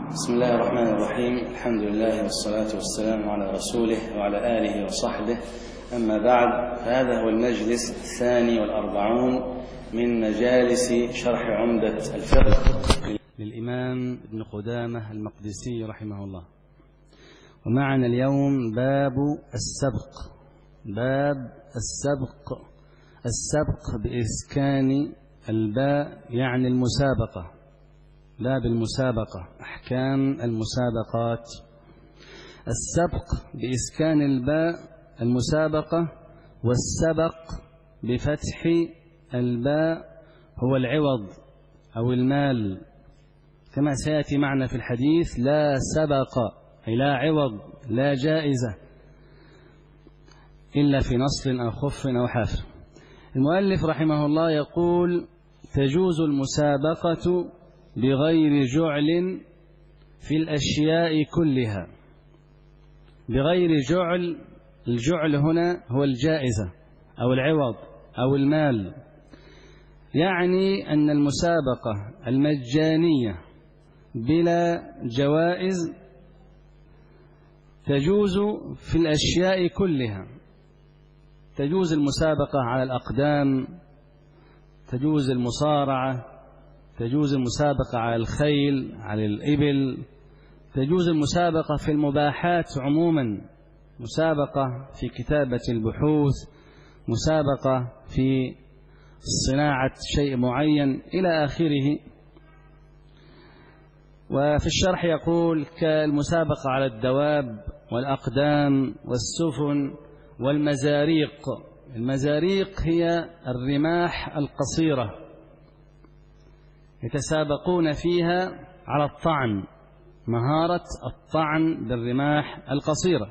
بسم الله الرحمن الرحيم. الحمد لله والصلاة والسلام على رسوله وعلى آله وصحبه. أما بعد، فهذا هو المجلس 42 من مجالس شرح عمدة الفقه للإمام ابن قدامة المقدسي رحمه الله. ومعنا اليوم باب السبق. باب السبق بإسكان الباء يعني المسابقة. باب المسابقة، أحكام المسابقات. السبق بإسكان الباء المسابقة، والسبق بفتح الباء هو العوض أو المال، كما سيأتي معنا في الحديث: لا سبق أي لا عوض، لا جائزة إلا في نصل أو خف أو حافر. المؤلف رحمه الله يقول: تجوز المسابقة بغير جعل في الأشياء كلها. بغير جعل، الجعل هنا هو الجائزة أو العوض أو المال، يعني أن المسابقة المجانية بلا جوائز تجوز في الأشياء كلها. تجوز المسابقة على الأقدام، تجوز المصارعة، تجوز المسابقة على الخيل، على الإبل، تجوز المسابقة في المباحات عموما، مسابقة في كتابة البحوث، مسابقة في صناعة شيء معين إلى آخره. وفي الشرح يقول: كالمسابقة على الدواب والأقدام والسفن والمزاريق. المزاريق هي الرماح القصيرة، يتسابقون فيها على الطعن، مهارة الطعن بالرماح القصيرة.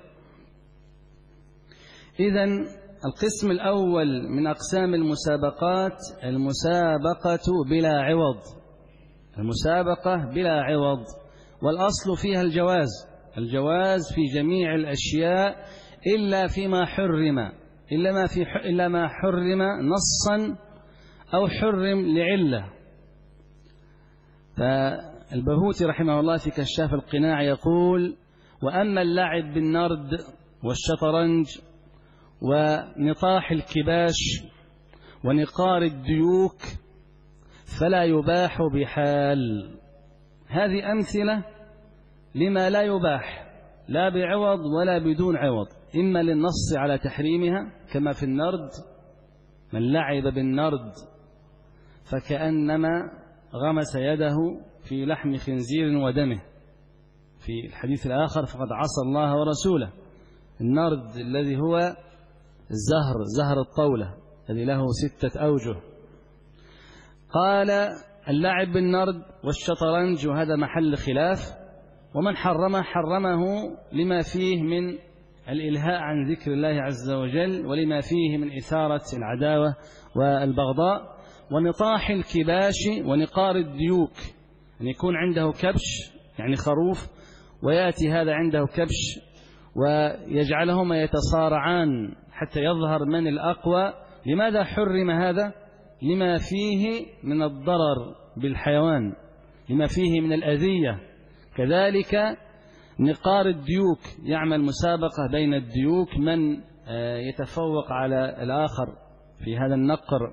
إذن القسم الأول من أقسام المسابقات المسابقة بلا عوض. المسابقة بلا عوض، والأصل فيها الجواز. الجواز في جميع الأشياء إلا فيما حرم، إلا ما حرم نصا أو حرم لعلة. فالبهوتي رحمه الله في كشاف القناع يقول: وأما اللعب بالنرد والشطرنج ونطاح الكباش ونقار الديوك فلا يباح بحال. هذه أمثلة لما لا يباح، لا بعوض ولا بدون عوض، إما للنص على تحريمها كما في النرد: من لعب بالنرد فكأنما غمس يده في لحم خنزير ودمه. في الحديث الآخر: فقد عصى الله ورسوله. النرد الذي هو زهر الطاولة الذي له 6 أوجه. قال: اللعب بالنرد والشطرنج، وهذا محل خلاف، ومن حرمه لما فيه من الإلهاء عن ذكر الله عز وجل، ولما فيه من إثارة العداوة والبغضاء. ونطاح الكباش ونقار الديوك، أن يكون عنده كبش يعني خروف، ويأتي هذا عنده كبش ويجعلهما يتصارعان حتى يظهر من الأقوى. لماذا حرم هذا؟ لما فيه من الضرر بالحيوان، لما فيه من الأذية. كذلك نقار الديوك، يعمل مسابقة بين الديوك من يتفوق على الآخر في هذا النقر.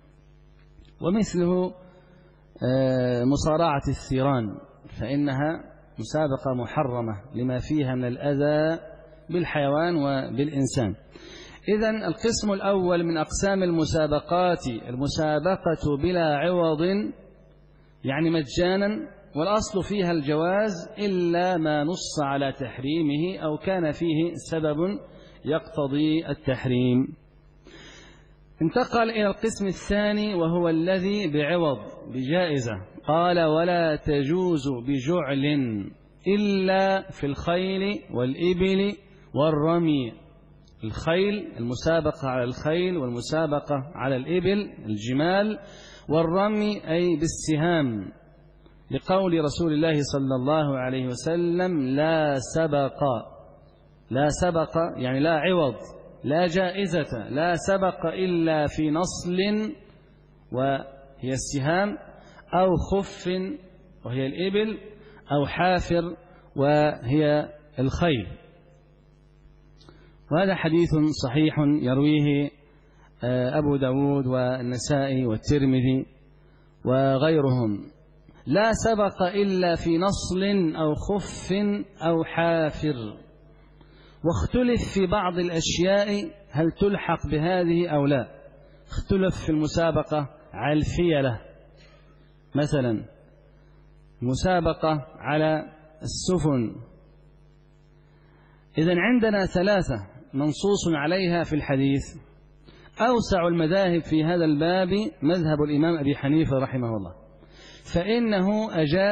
ومثله مصارعة الثيران، فإنها مسابقة محرمة لما فيها من الأذى بالحيوان وبالإنسان. إذن القسم الأول من أقسام المسابقات المسابقة بلا عوض، يعني مجانا، والأصل فيها الجواز إلا ما نص على تحريمه أو كان فيه سبب يقتضي التحريم. انتقل إلى القسم الثاني وهو الذي بعوض بجائزة. قال: ولا تجوز بجعل إلا في الخيل والإبل والرمي. الخيل، المسابقة على الخيل، والمسابقة على الإبل الجمال، والرمي أي بالسهام، لقول رسول الله صلى الله عليه وسلم: لا سبق يعني لا عوض، لا جائزة، لا سبق إلا في نصل وهي السهام، أو خف وهي الإبل، أو حافر وهي الخيل. وهذا حديث صحيح يرويه أبو داود والنسائي والترمذي وغيرهم. لا سبق إلا في نصل أو خف أو حافر. واختلف في بعض الأشياء هل تلحق بهذه أو لا. اختلف في المسابقة على الفيلة مثلا، مسابقة على السفن. إذن عندنا ثلاثة منصوص عليها في الحديث. أوسع المذاهب في هذا الباب مذهب الإمام أبي حنيفة رحمه الله، فإنه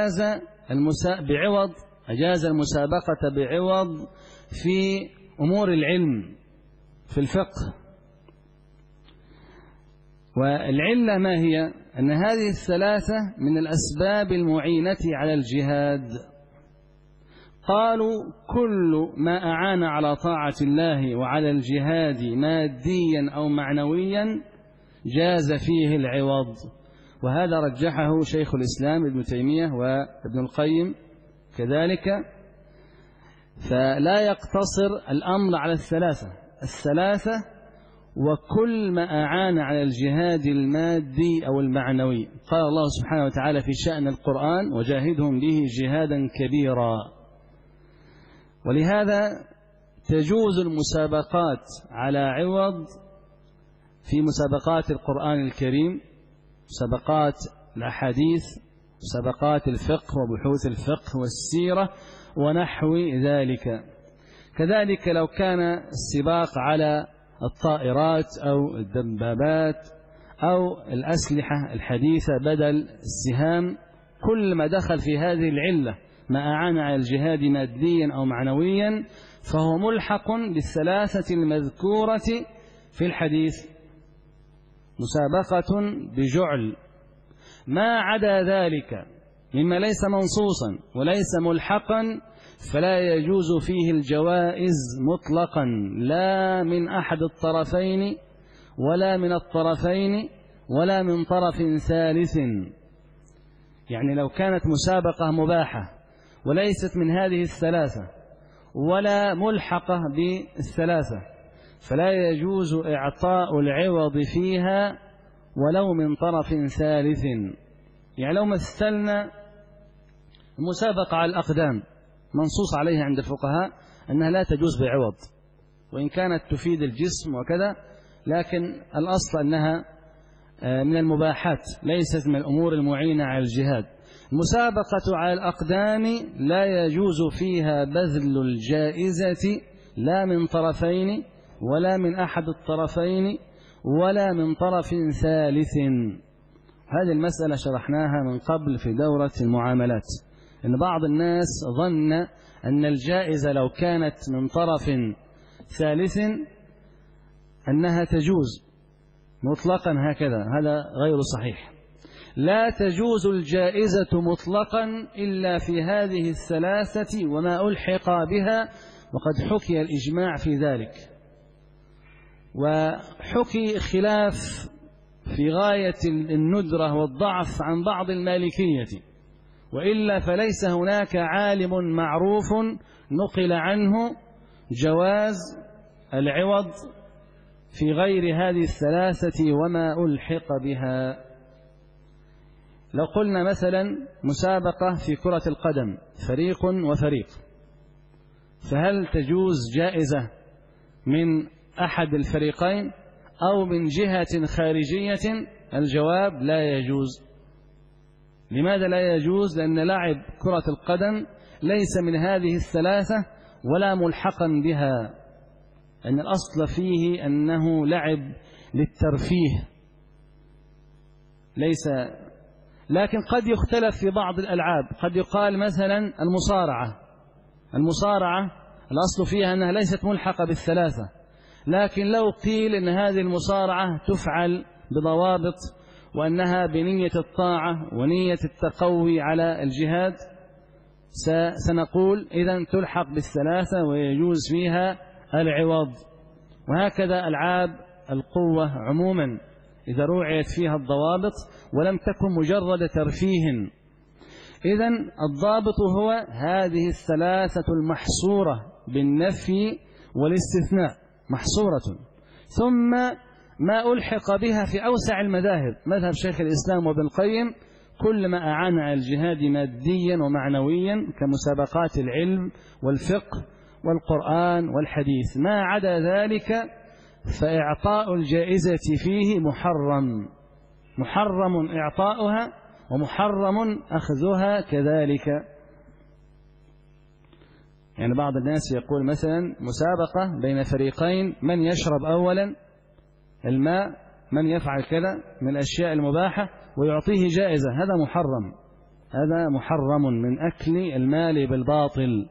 أجاز المسابقة بعوض في أمور العلم في الفقه. والعلة ما هي؟ أن هذه الثلاثة من الأسباب المعينة على الجهاد. قالوا كل ما أعان على طاعة الله وعلى الجهاد ماديا أو معنويا جاز فيه العوض. وهذا رجحه شيخ الإسلام ابن تيمية وابن القيم كذلك. فلا يقتصر الأمر على الثلاثة وكل ما أعان على الجهاد المادي أو المعنوي. قال الله سبحانه وتعالى في شأن القرآن: وجاهدهم به جهادا كبيرا. ولهذا تجوز المسابقات على عوض في مسابقات القرآن الكريم، مسابقات الأحاديث، مسابقات الفقه وبحوث الفقه والسيرة ونحو ذلك. كذلك لو كان السباق على الطائرات أو الدبابات أو الأسلحة الحديثة بدل السهام، كل ما دخل في هذه العلة ما أعان على الجهاد ماديا أو معنويا فهو ملحق بالثلاثة المذكورة في الحديث. مسابقة بجعل. ما عدا ذلك مما ليس منصوصا وليس ملحقا فلا يجوز فيه الجوائز مطلقا، لا من أحد الطرفين ولا من الطرفين ولا من طرف ثالث. يعني لو كانت مسابقة مباحة وليست من هذه الثلاثة ولا ملحقة بالثلاثة فلا يجوز إعطاء العوض فيها ولو من طرف ثالث. يعني لو مثلنا المسابقة على الأقدام منصوص عليها عند الفقهاء أنها لا تجوز بعوض، وإن كانت تفيد الجسم وكذا، لكن الأصل أنها من المباحات ليست من الأمور المعينة على الجهاد. المسابقة على الأقدام لا يجوز فيها بذل الجائزة لا من طرفين ولا من أحد الطرفين ولا من طرف ثالث. هذه المسألة شرحناها من قبل في دورة المعاملات، إن بعض الناس ظن أن الجائزة لو كانت من طرف ثالث أنها تجوز مطلقا هكذا. هذا غير صحيح. لا تجوز الجائزة مطلقا إلا في هذه الثلاثة وما ألحق بها، وقد حكي الإجماع في ذلك. وحكي خلاف في غاية الندرة والضعف عن بعض المالكية، وإلا فليس هناك عالم معروف نقل عنه جواز العوض في غير هذه الثلاثة وما ألحق بها. لو قلنا مثلا مسابقة في كرة القدم فريق وفريق، فهل تجوز جائزة من أحد الفريقين أو من جهة خارجية؟ الجواب: لا يجوز. لماذا لا يجوز؟ لأن لعب كرة القدم ليس من هذه الثلاثة ولا ملحقا بها، أن الأصل فيه أنه لعب للترفيه ليس. لكن قد يختلف في بعض الألعاب. قد يقال مثلا المصارعة الأصل فيها أنها ليست ملحقة بالثلاثة، لكن لو قيل أن هذه المصارعة تفعل بضوابط وأنها بنية الطاعة ونية التقوي على الجهاد سنقول إذن تلحق بالثلاثة ويجوز فيها العوض. وهكذا ألعاب القوة عموما إذا روعيت فيها الضوابط ولم تكن مجرد ترفيه. إذن الضابط هو هذه الثلاثة المحصورة بالنفي والاستثناء محصورة، ثم ما ألحق بها في أوسع المذاهب، مذهب شيخ الإسلام وابن القيم، كل ما أعان على الجهاد ماديا ومعنويا كمسابقات العلم والفقه والقرآن والحديث. ما عدا ذلك فإعطاء الجائزة فيه محرم إعطاؤها ومحرم أخذها كذلك. يعني بعض الناس يقول مثلا مسابقة بين فريقين، من يشرب أولا الماء، من يفعل كذا من الأشياء المباحة ويعطيه جائزة، هذا محرم من أكل المال بالباطل.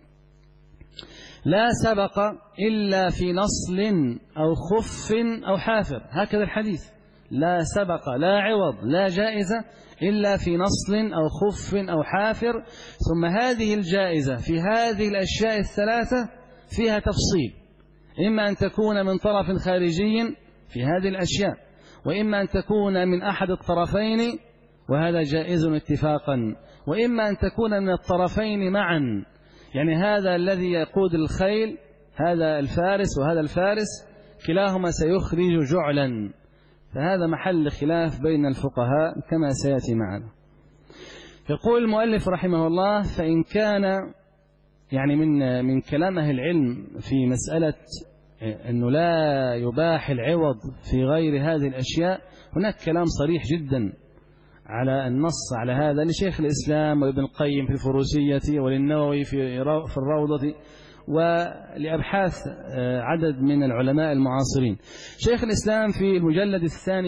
لا سبق إلا في نصل أو خف أو حافر، هكذا الحديث، لا سبق لا عوض لا جائزة إلا في نصل أو خف أو حافر. ثم هذه الجائزة في هذه الأشياء الثلاثة فيها تفصيل، إما أن تكون من طرف خارجي في هذه الأشياء، وإما أن تكون من أحد الطرفين وهذا جائز اتفاقا، وإما أن تكون من الطرفين معا، يعني هذا الذي يقود الخيل هذا الفارس وهذا الفارس كلاهما سيخرج جعلا، فهذا محل خلاف بين الفقهاء كما سيأتي معنا. يقول المؤلف رحمه الله: فإن كان يعني من كلام أهل العلم في مسألة أنه لا يباح العوض في غير هذه الأشياء، هناك كلام صريح جدا على النص على هذا لشيخ الإسلام وابن القيم في الفروسية وللنووي في الروضة ولأبحاث عدد من العلماء المعاصرين. شيخ الإسلام في المجلد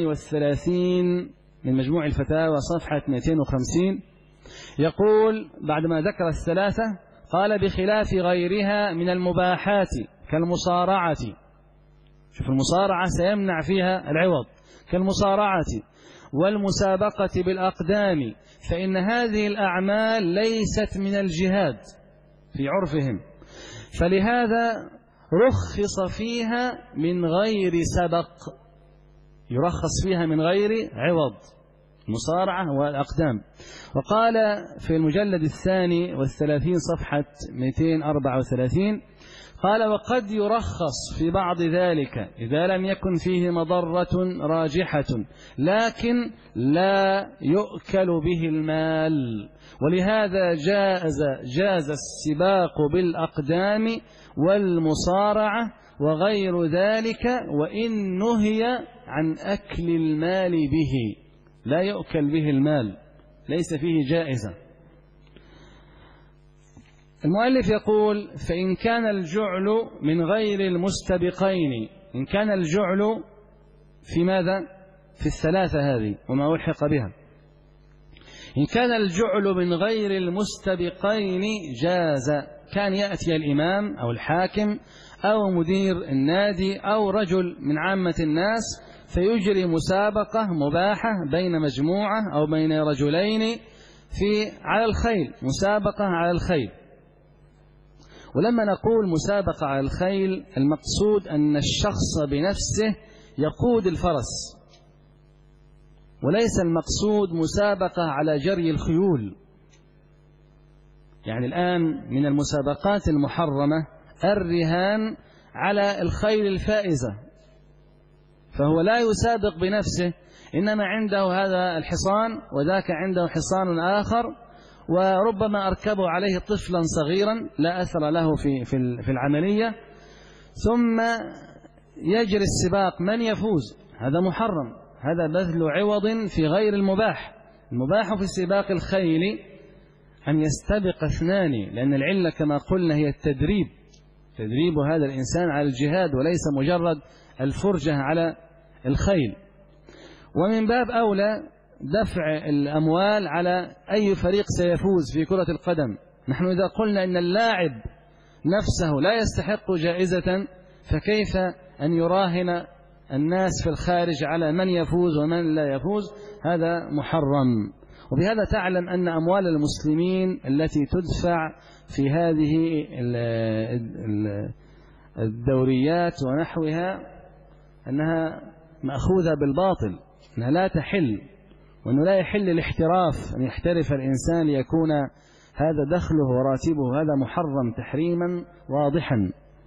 32 من مجموع الفتاوى صفحة 250 يقول بعدما ذكر الثلاثة قال: بخلاف غيرها من المباحات كالمصارعة، شوف المصارعة سيمنع فيها العوض، كالمصارعة والمسابقة بالأقدام، فإن هذه الأعمال ليست من الجهاد في عرفهم، فلهذا رخص فيها من غير سبق، يرخص فيها من غير عوض، المصارعة والأقدام. وقال في المجلد 32 صفحة 234 قال: وقد يرخص في بعض ذلك إذا لم يكن فيه مضرة راجحة لكن لا يؤكل به المال، ولهذا جاز السباق بالأقدام والمصارعة وغير ذلك، وإن نهي عن أكل المال به، لا يؤكل به المال، ليس فيه جائزة. المؤلف يقول: فإن كان الجعل من غير المستبقين، إن كان الجعل في ماذا؟ في الثلاثة هذه وما ألحق بها. إن كان الجعل من غير المستبقين جاز، كان يأتي الإمام أو الحاكم أو مدير النادي أو رجل من عامة الناس فيجري مسابقة مباحة بين مجموعة أو بين رجلين على الخيل، مسابقة على الخيل. ولما نقول مسابقة على الخيل المقصود أن الشخص بنفسه يقود الفرس، وليس المقصود مسابقة على جري الخيول. يعني الآن من المسابقات المحرمة الرهان على الخيل الفائزة، فهو لا يسابق بنفسه، إنما عنده هذا الحصان وذاك عنده حصان آخر، وربما أركبوا عليه طفلا صغيرا لا أثر له في العملية، ثم يجري السباق، من يفوز هذا محرم، هذا بذل عوض في غير المباح. المباح في سباق الخيل أن يستبق اثنان، لأن العلة كما قلنا هي تدريب هذا الإنسان على الجهاد وليس مجرد الفرجة على الخيل. ومن باب أولى دفع الأموال على أي فريق سيفوز في كرة القدم. نحن إذا قلنا إن اللاعب نفسه لا يستحق جائزة، فكيف أن يراهن الناس في الخارج على من يفوز ومن لا يفوز؟ هذا محرم. وبهذا تعلم أن أموال المسلمين التي تدفع في هذه الدوريات ونحوها أنها مأخوذة بالباطل، أنها لا تحل، وأنه لا يحل الاحتراف، أن يحترف الإنسان ليكون هذا دخله وراتبه، هذا محرم تحريما واضحا.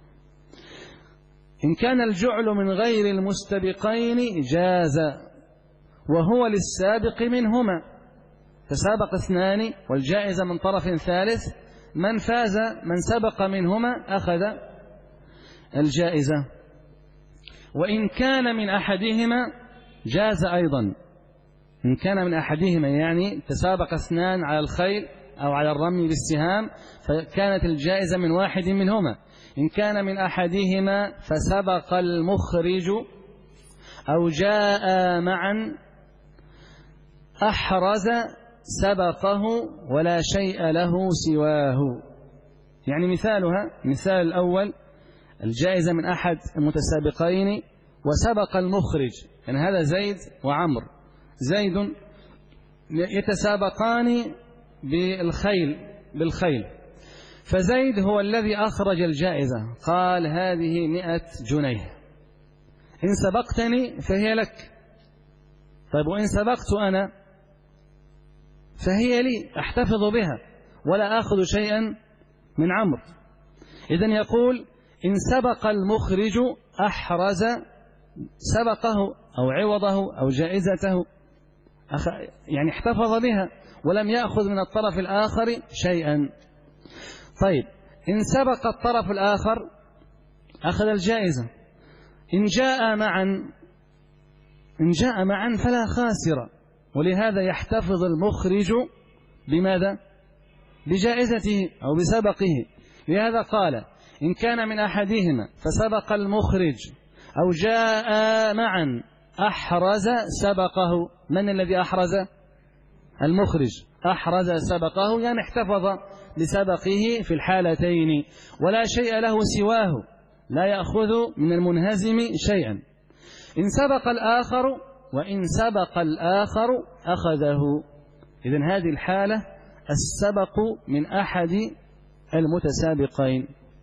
إن كان الجعل من غير المستبقين جاز، وهو للسابق منهما، تسابق اثنان والجائزة من طرف ثالث، من فاز من سبق منهما أخذ الجائزة. وإن كان من أحدهما جاز أيضا، إن كان من أحدهما يعني تسابق اثنان على الخيل أو على الرمي بالسهام فكانت الجائزة من واحد منهما. إن كان من أحدهما فسبق المخرج أو جاء معا أحرز سبقه ولا شيء له سواه. يعني مثالها، مثال الأول الجائزة من أحد المتسابقين وسبق المخرج، يعني هذا زيد وعمر، زيد يتسابقان بالخيل، فزيد هو الذي أخرج الجائزة، قال هذه 100 جنيه، إن سبقتني فهي لك. طيب وإن سبقت أنا فهي لي، أحتفظ بها ولا أخذ شيئا من عمرو. إذن يقول إن سبق المخرج أحرز سبقه أو عوضه أو جائزته، يعني احتفظ بها ولم يأخذ من الطرف الآخر شيئا. طيب إن سبق الطرف الآخر أخذ الجائزة. إن جاء معا فلا خاسر، ولهذا يحتفظ المخرج بماذا؟ بجائزته أو بسبقه. لهذا قال إن كان من أحدهما فسبق المخرج أو جاء معا أحرز سبقه. من الذي أحرز؟ المخرج أحرز سبقه، يعني احتفظ بسبقه في الحالتين ولا شيء له سواه، لا يأخذ من المنهزم شيئا. إن سبق الآخر وإن سبق الآخر أخذه. إذن هذه الحالة السبق من أحد المتسابقين.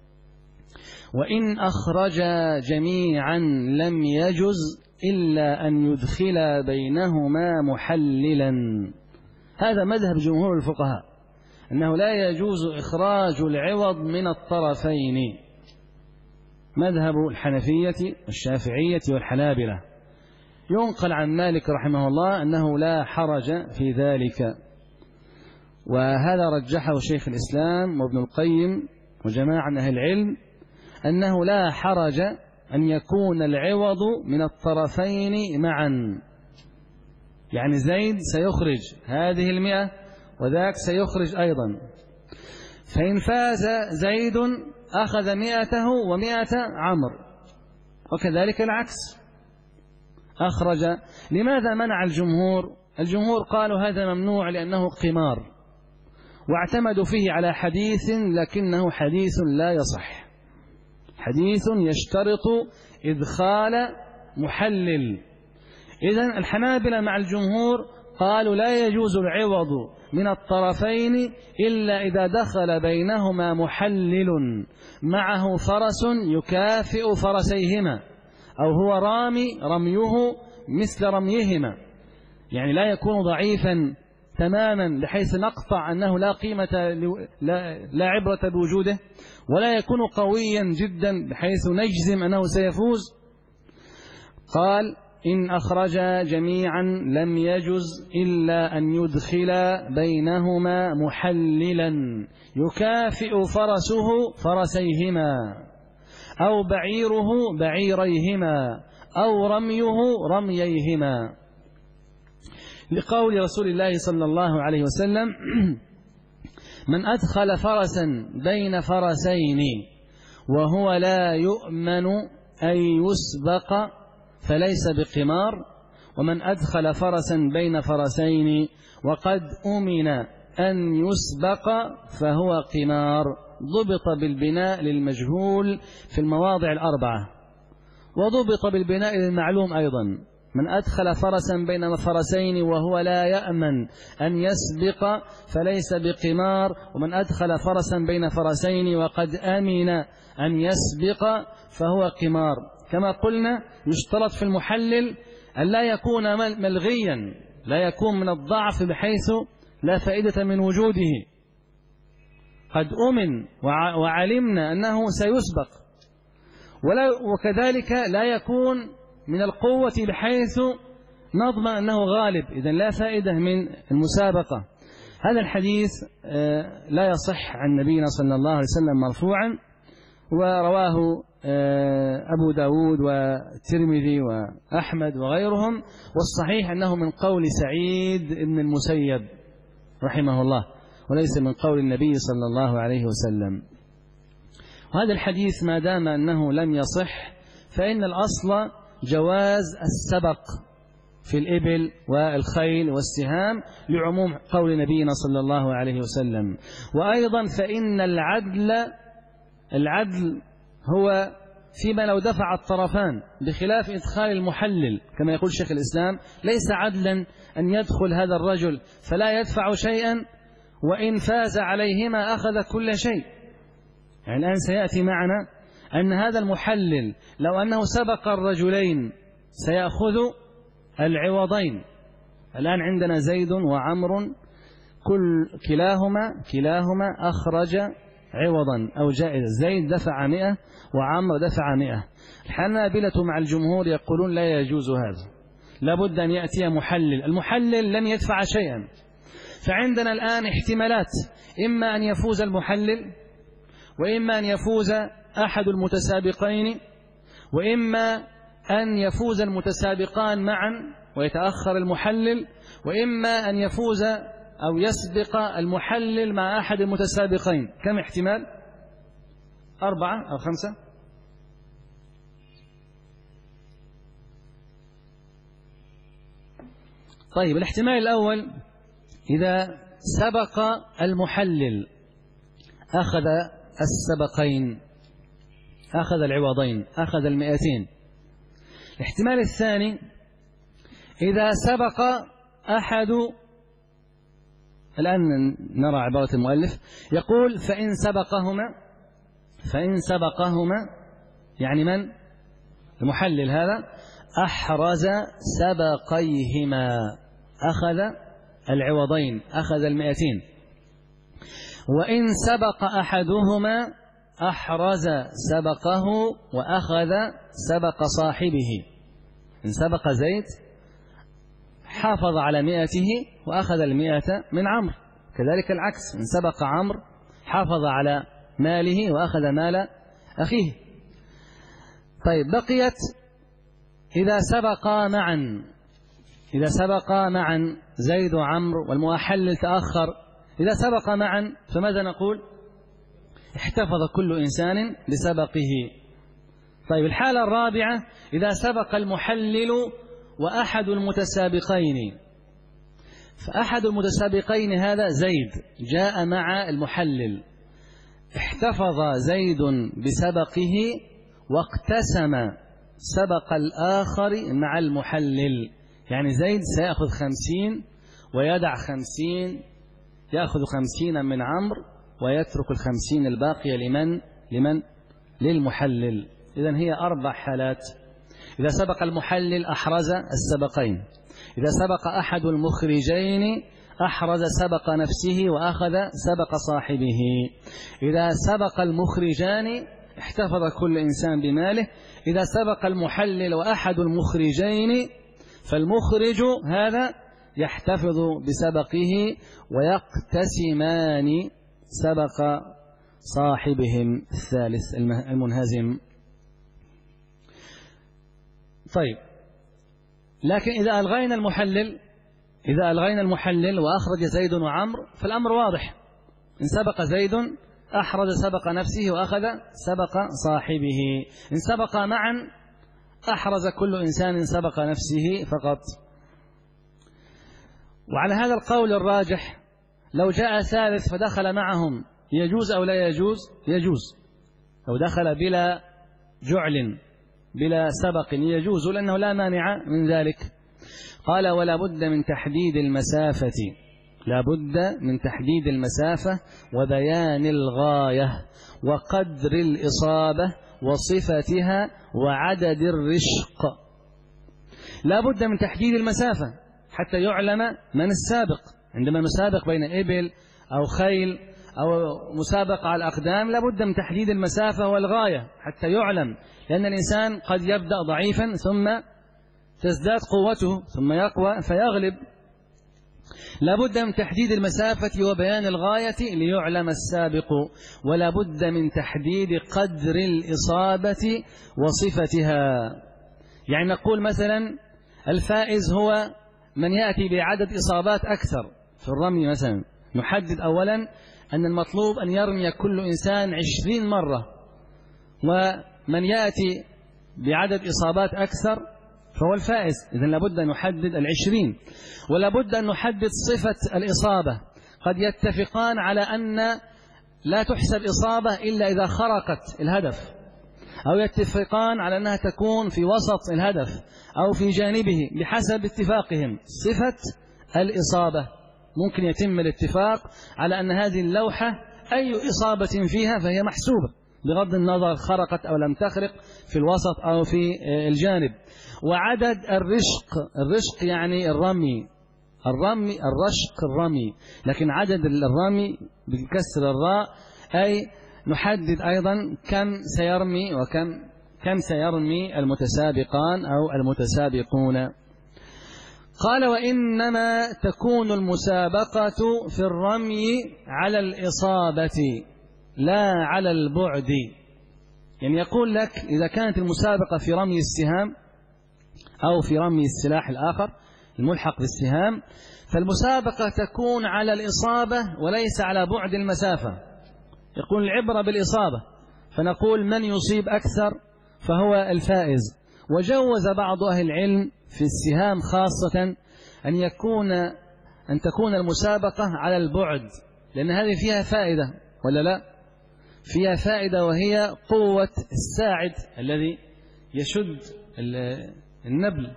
وإن أخرج جميعا لم يجز إلا أن يدخل بينهما محللا. هذا مذهب جمهور الفقهاء، أنه لا يجوز إخراج العوض من الطرفين، مذهب الحنفية والشافعية والحنابلة. ينقل عن مالك رحمه الله أنه لا حرج في ذلك، وهذا رجحه شيخ الإسلام وابن القيم وجماعة من أهل العلم، أنه لا حرج أن يكون العوض من الطرفين معا. يعني زيد سيخرج هذه 100 وذاك سيخرج أيضا، فإن فاز زيد أخذ 100 و100 عمرو، وكذلك العكس أخرج. لماذا منع الجمهور؟ الجمهور قالوا هذا ممنوع لأنه قمار، واعتمدوا فيه على حديث لكنه حديث لا يصح، حديث يشترط إدخال محلل. إذن الحنابلة مع الجمهور قالوا لا يجوز العوض من الطرفين إلا إذا دخل بينهما محلل معه فرس يكافئ فرسيهما، أو هو رميه مثل رميهما، يعني لا يكون ضعيفا تماما بحيث نقطع أنه لا قيمة لا عبرة بوجوده، ولا يكون قويا جدا بحيث نجزم أنه سيفوز. قال إن أخرج جميعا لم يجز إلا أن يدخل بينهما محللا يكافئ فرسه فرسيهما، أو بعيره بعيريهما، أو رميه رمييهما، لقول رسول الله صلى الله عليه وسلم من أدخل فرسا بين فرسين وهو لا يؤمن أن يسبق فليس بقمار، ومن أدخل فرسا بين فرسين وقد أمن أن يسبق فهو قمار. ضبط بالبناء للمجهول في المواضع الأربعة، وضبط بالبناء للمعلوم أيضا. من أدخل فرسا بين فرسين وهو لا يأمن أن يسبق فليس بقمار، ومن أدخل فرسا بين فرسين وقد أمن أن يسبق فهو قمار. كما قلنا يشترط في المحلل أن لا يكون ملغيا، لا يكون من الضعف بحيث لا فائدة من وجوده، قد أمن وعلمنا أنه سيسبق، وكذلك لا يكون من القوة بحيث نضمن أنه غالب، إذن لا فائدة من المسابقة. هذا الحديث لا يصح عن نبينا صلى الله عليه وسلم مرفوعا، ورواه أبو داود والترمذي وأحمد وغيرهم، والصحيح أنه من قول سعيد بن المسيب رحمه الله، وليس من قول النبي صلى الله عليه وسلم. وهذا الحديث ما دام أنه لم يصح فإن الأصل جواز السبق في الإبل والخيل والسهام لعموم قول نبينا صلى الله عليه وسلم. وأيضا فإن العدل هو فيما لو دفع الطرفان، بخلاف إدخال المحلل كما يقول شيخ الإسلام، ليس عدلا أن يدخل هذا الرجل فلا يدفع شيئا، وإن فاز عليهما أخذ كل شيء. يعني الآن سيأتي معنا أن هذا المحلل لو أنه سبق الرجلين سيأخذ العوضين. الآن عندنا زيد وعمر كلاهما أخرج عوضا أو جائزة، زيد دفع 100 وعمر دفع 100. الحنابلة مع الجمهور يقولون لا يجوز هذا، لابد أن يأتي محلل، المحلل لن يدفع شيئا. فعندنا الآن احتمالات، إما أن يفوز المحلل، وإما أن يفوز أحد المتسابقين، وإما أن يفوز المتسابقان معا ويتأخر المحلل، وإما أن يفوز أو يسبق المحلل مع أحد المتسابقين. كم احتمال؟ 4 أو 5. طيب، الاحتمال الأول إذا سبق المحلل أخذ السبقين، أخذ العوضين، أخذ 200. الاحتمال الثاني إذا سبق أحد، الآن نرى عبارة المؤلف، يقول فإن سبقهما يعني من؟ المحلل هذا، أحرز سبقيهما، أخذ العوضين، أخذ 200. وإن سبق أحدهما أحرز سبقه وأخذ سبق صاحبه. إن سبق زيد حافظ على 100 وأخذ 100 من عمرو، كذلك العكس، إن سبق عمرو حافظ على ماله وأخذ مال أخيه. طيب، بقيت إذا سبقا معا زيد وعمرو والمحلل تأخر، إذا سبق معا فماذا نقول؟ احتفظ كل إنسان بسبقه. طيب، الحالة الرابعة إذا سبق المحلل وأحد المتسابقين، فأحد المتسابقين هذا زيد جاء مع المحلل، احتفظ زيد بسبقه واقتسم سبق الآخر مع المحلل. يعني زيد سيأخذ 50 ويدع 50، يأخذ 50 من عمرو ويترك 50 الباقية لمن؟ للمحلل. إذن هي 4 حالات. إذا سبق المحلل أحرز السبقين، إذا سبق أحد المخرجين أحرز سبق نفسه وأخذ سبق صاحبه، إذا سبق المخرجان احتفظ كل إنسان بماله، إذا سبق المحلل وأحد المخرجين فالمخرج هذا يحتفظ بسبقه ويقتسمان سبق صاحبهم الثالث المنهزم. طيب، لكن إذا ألغينا المحلل وأخرج زيد وعمرو فالأمر واضح. إن سبق زيد أحرز سبق نفسه وأخذ سبق صاحبه، إن سبق معا أحرز كل إنسان سبق نفسه فقط. وعلى هذا القول الراجح لو جاء ثالث فدخل معهم يجوز أو لا يجوز؟ يجوز. لو دخل بلا جعل بلا سبق يجوز، لأنه لا مانع من ذلك. قال: ولا بد من تحديد المسافة، لا بد من تحديد المسافة وبيان الغاية وقدر الإصابة وصفتها وعدد الرشق. لا بد من تحديد المسافة حتى يعلم من السابق. عندما نسابق بين إبل أو خيل أو مسابقة على الأقدام لابد من تحديد المسافة والغاية حتى يعلم، لأن الإنسان قد يبدأ ضعيفا ثم تزداد قوته ثم يقوى فيغلب. لابد من تحديد المسافة وبيان الغاية ليعلم السابق، ولا بد من تحديد قدر الإصابة وصفتها. يعني نقول مثلا الفائز هو من يأتي بعدد إصابات أكثر في الرمي مثلا. نحدد أولا أن المطلوب أن يرمي كل إنسان 20 مرة، ومن يأتي بعدد إصابات أكثر فهو الفائز. إذن لابد أن نحدد 20، ولابد أن نحدد صفة الإصابة. قد يتفقان على أن لا تحسب إصابة إلا إذا خرقت الهدف، أو يتفقان على أنها تكون في وسط الهدف أو في جانبه بحسب اتفاقهم. صفة الإصابة ممكن يتم الاتفاق على أن هذه اللوحة أي إصابة فيها فهي محسوبة بغض النظر خرقت أو لم تخرق في الوسط أو في الجانب. وعدد الرشق يعني الرمي، الرشق الرمي، لكن عدد الرمي بكسر الراء، أي نحدد أيضا كم سيرمي كم سيرمي المتسابقان أو المتسابقون. قال وإنما تكون المسابقة في الرمي على الإصابة لا على البعد. يعني يقول لك إذا كانت المسابقة في رمي السهام أو في رمي السلاح الآخر الملحق بالسهام، فالمسابقة تكون على الإصابة وليس على بعد المسافة. يقول العبرة بالإصابة، فنقول من يصيب أكثر فهو الفائز. وجوز بعض أهل العلم في السهام خاصة أن تكون المسابقة على البعد، لأن هذه فيها فائدة ولا لا؟ فيها فائدة، وهي قوة الساعد الذي يشد النبل.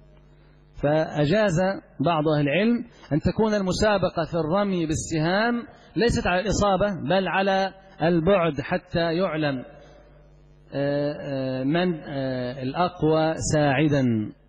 فأجاز بعض أهل العلم أن تكون المسابقة في الرمي بالسهام ليست على الإصابة بل على البعد حتى يعلم من الأقوى ساعدا.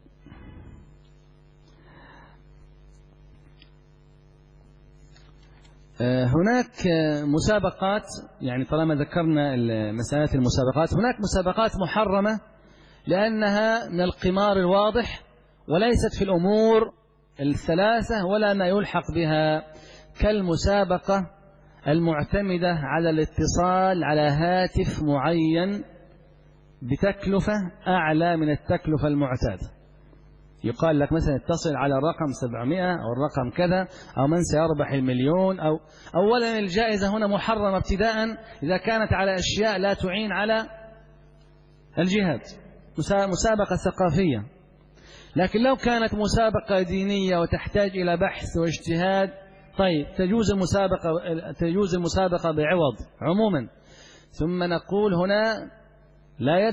هناك مسابقات، يعني طالما ذكرنا مسألة المسابقات، هناك مسابقات محرمة لأنها من القمار الواضح وليست في الأمور الثلاثة ولا ما يلحق بها، كالمسابقة المعتمدة على الاتصال على هاتف معين بتكلفة أعلى من التكلفة المعتادة. يقال لك مثلا اتصل على الرقم 700 أو الرقم كذا أو من سيربح المليون. أو أولا الجائزة هنا محرمة ابتداء إذا كانت على أشياء لا تعين على الجهاد، مسابقة ثقافية. لكن لو كانت مسابقة دينية وتحتاج إلى بحث واجتهاد، طيب تجوز المسابقة بعوض عموما. ثم نقول هنا لا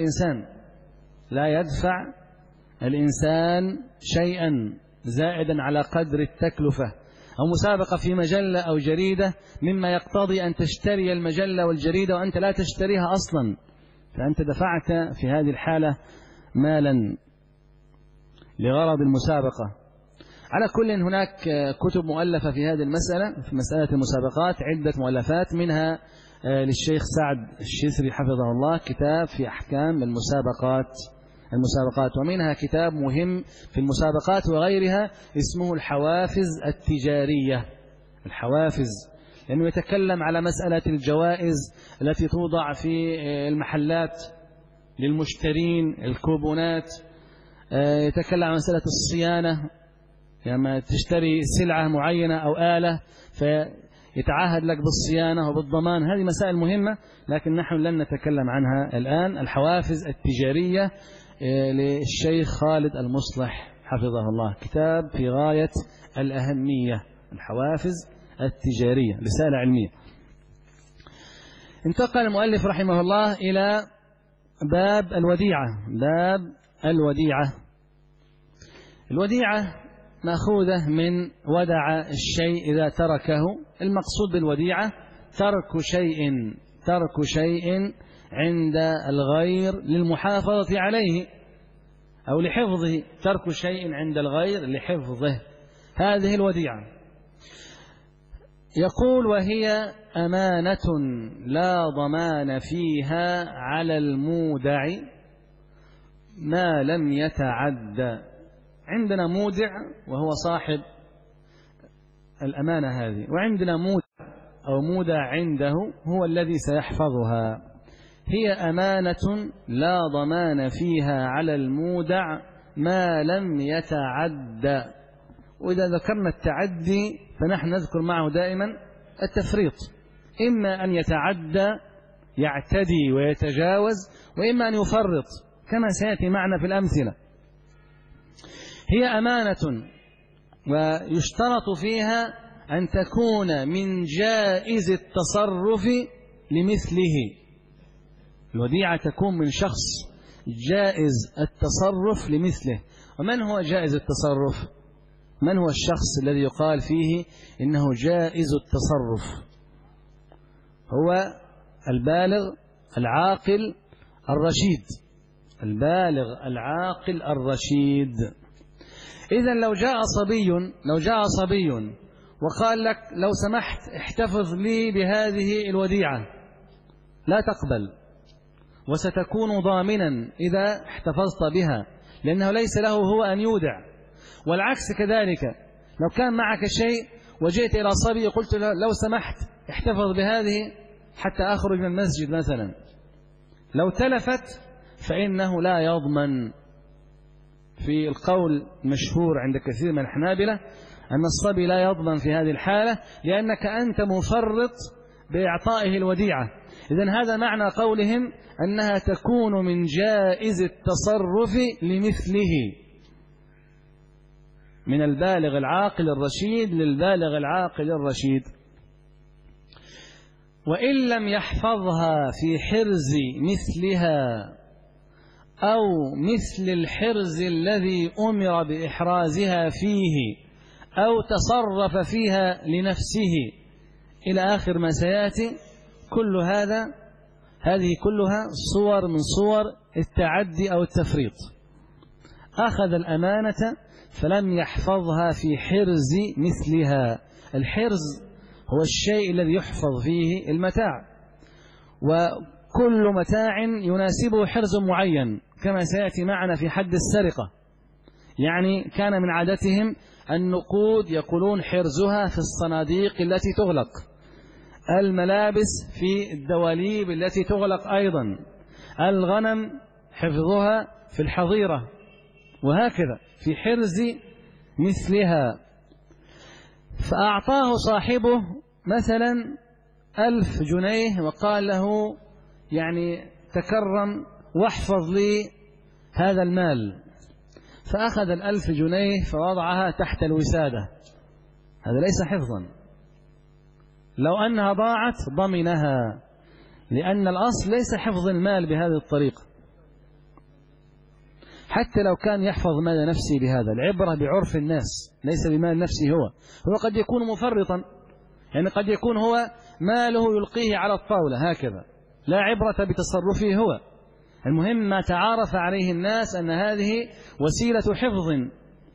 يدفع الإنسان شيئا زائدا على قدر التكلفة، أو مسابقة في مجلة أو جريدة مما يقتضي أن تشتري المجلة والجريدة وأنت لا تشتريها أصلا، فأنت دفعت في هذه الحالة مالا لغرض المسابقة. على كل هناك كتب مؤلفة في هذه المسألة، في مسألة المسابقات عدة مؤلفات، منها للشيخ سعد الشيسري حفظه الله كتاب في أحكام المسابقات، ومنها كتاب مهم في المسابقات وغيرها اسمه الحوافز التجارية. الحوافز لأنه يتكلم على مسألة الجوائز التي توضع في المحلات للمشترين، الكوبونات. يتكلم عن مسألة الصيانة، لما تشتري سلعة معينة أو آلة فيتعهد لك بالصيانة وبالضمان. هذه مسائل مهمة لكن نحن لن نتكلم عنها الآن. الحوافز التجارية للشيخ خالد المصلح حفظه الله، كتاب في غاية الأهمية، الحوافز التجارية، رسالة علمية. انتقل المؤلف رحمه الله إلى باب الوديعة. الوديعة مأخوذة من ودع الشيء إذا تركه. المقصود بالوديعة ترك شيء عند الغير للمحافظة عليه. أو لحفظه، ترك شيء عند الغير لحفظه، هذه الوديعة. يقول: وهي أمانة لا ضمان فيها على المودع ما لم يتعد. عندنا مودع وهو صاحب الأمانة هذه، وعندنا مودع أو مودع عنده هو الذي سيحفظها. هي أمانة لا ضمان فيها على المودع ما لم يتعد. وإذا ذكرنا التعدي فنحن نذكر معه دائما التفريط، إما أن يتعدى يعتدي ويتجاوز، وإما أن يفرط كما سيأتي معنا في الأمثلة. هي أمانة ويشترط فيها أن تكون من جائز التصرف لمثله. الوديعة تكون من شخص جائز التصرف لمثله. ومن هو جائز التصرف؟ من هو الشخص الذي يقال فيه إنه جائز التصرف؟ هو البالغ العاقل الرشيد. البالغ العاقل الرشيد. إذن لو جاء صبي وقال لك: لو سمحت احتفظ لي بهذه الوديعة، لا تقبل، وستكون ضامنا إذا احتفظت بها، لأنه ليس له هو أن يودع. والعكس كذلك، لو كان معك شيء وجئت إلى صبي قلت له: لو سمحت احتفظ بهذه حتى أخرج من المسجد مثلا، لو تلفت فإنه لا يضمن. في القول المشهور عند كثير من الحنابلة أن الصبي لا يضمن في هذه الحالة، لأنك أنت مفرط بإعطائه الوديعة. إذن هذا معنى قولهم أنها تكون من جائز التصرف لمثله، من البالغ العاقل الرشيد للبالغ العاقل الرشيد. وإن لم يحفظها في حرز مثلها أو مثل الحرز الذي أمر بإحرازها فيه أو تصرف فيها لنفسه إلى آخر ما سيأتي، هذه كلها صور من صور التعدي أو التفريط. أخذ الأمانة فلم يحفظها في حرز مثلها. الحرز هو الشيء الذي يحفظ فيه المتاع، وكل متاع يناسبه حرز معين كما سيأتي معنا في حد السرقة. يعني كان من عادتهم النقود يقولون حرزها في الصناديق التي تغلق، الملابس في الدواليب التي تغلق أيضا، الغنم حفظها في الحظيرة، وهكذا في حرز مثلها. فأعطاه صاحبه مثلا 1000 جنيه وقال له: يعني تكرم واحفظ لي هذا المال. فأخذ 1000 جنيه فوضعها تحت الوسادة. هذا ليس حفظا. لو أنها ضاعت ضمنها، لأن الأصل ليس حفظ المال بهذه الطريقة، حتى لو كان يحفظ مال نفسه بهذا. العبرة بعرف الناس ليس بمال نفسه. هو قد يكون مفرطا، يعني قد يكون هو ماله يلقيه على الطاولة هكذا، لا عبرة بتصرفه هو. المهم ما تعارف عليه الناس أن هذه وسيلة حفظ.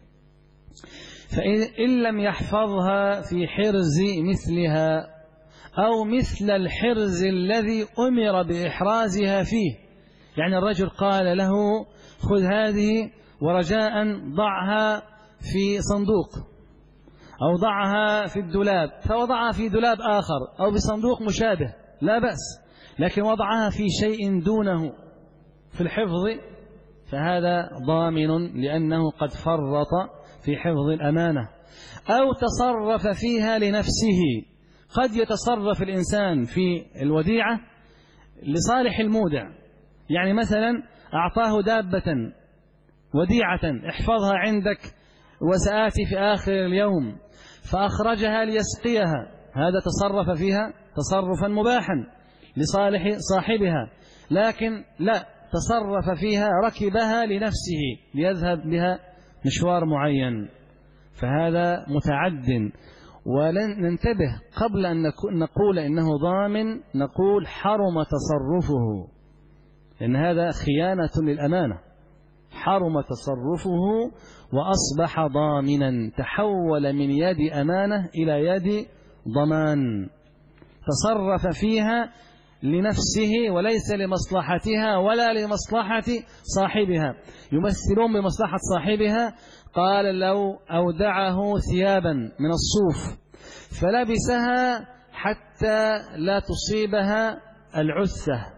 فإن لم يحفظها في حرز مثلها أو مثل الحرز الذي أمر بإحرازها فيه، يعني الرجل قال له: خذ هذه ورجاء ضعها في صندوق أو ضعها في الدولاب، فوضعها في دولاب آخر أو بصندوق مشابه لا بأس، لكن وضعها في شيء دونه في الحفظ، فهذا ضامن لأنه قد فرط في حفظ الأمانة. أو تصرف فيها لنفسه. قد يتصرف الإنسان في الوديعة لصالح المودع، يعني مثلا أعطاه دابة وديعة: احفظها عندك وسآتي في آخر اليوم، فأخرجها ليسقيها. هذا تصرف فيها تصرفا مباحا لصالح صاحبها، لكن لا، تصرف فيها ركبها لنفسه ليذهب بها مشوار معين، فهذا متعد. ولن ننتبه قبل أن نقول إنه ضامن، نقول حرم تصرفه، لأن هذا خيانة للأمانة. حرم تصرفه وأصبح ضامنا، تحول من يد أمانة إلى يد ضمان، تصرف فيها لنفسه وليس لمصلحتها ولا لمصلحة صاحبها. يمثلون بمصلحة صاحبها، قال لو أودعه ثيابا من الصوف فلبسها حتى لا تصيبها العثة.